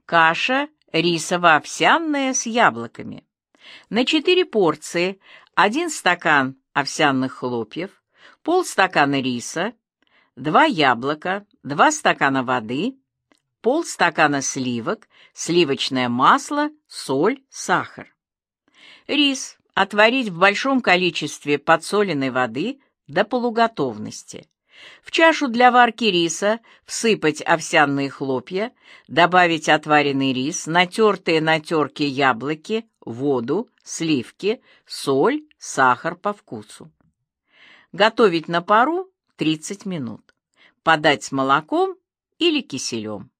Каша рисово-овсяная с яблоками. На 4 порции 1 стакан овсяных хлопьев, полстакана риса, 2 яблока, 2 стакана воды, полстакана сливок, сливочное масло, соль, сахар. Рис отварить в большом количестве подсоленной воды до полуготовности. В чашу для варки риса всыпать овсяные хлопья, добавить отваренный рис, натертые на терке яблоки, воду, сливки, соль, сахар по вкусу. Готовить на пару 30 минут. Подать с молоком или киселем.